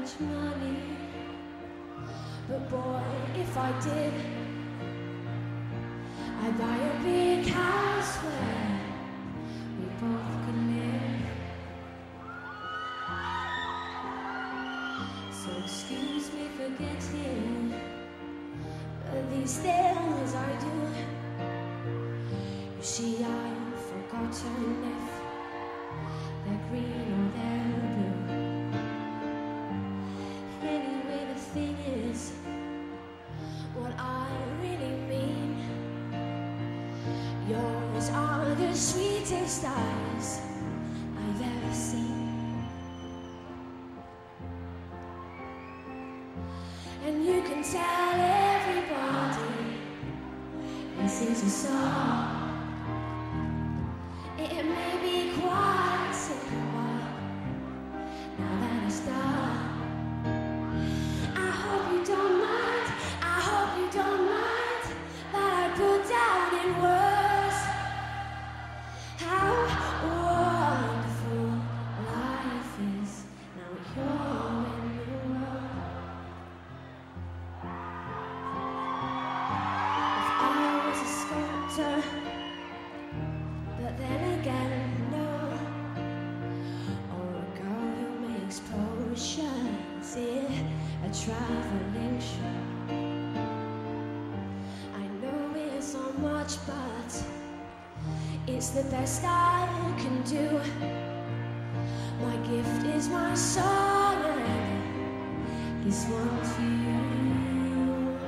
much money, but boy, if I did, I'd buy a big house where we both could live. So excuse me for getting, but these things I do, you see, I've forgotten if they're green or they're blue. Anyway, the thing is, what I really mean, yours are the sweetest eyes I've ever seen. And you can tell everybody this is a song. It may be quite simple now that it's done. I hope you don't mind, I hope you don't mind that I put down in words how wonderful life is now you're in the world. If I was a sculptor, but then again, no, or a girl who makes potions in a traveling show. I know it's not much, but it's the best I can do. My gift is my song, and this one's for you.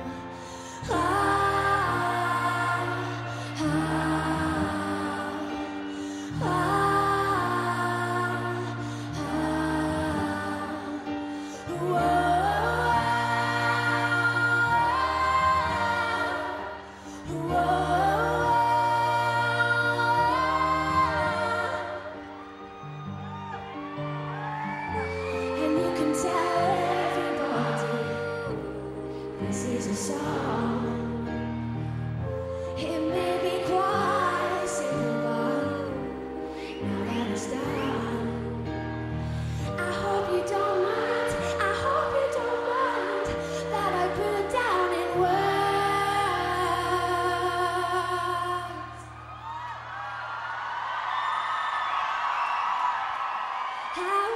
This is a song. It may be quite simple now that it's done. I hope you don't mind, I hope you don't mind that I put down in words how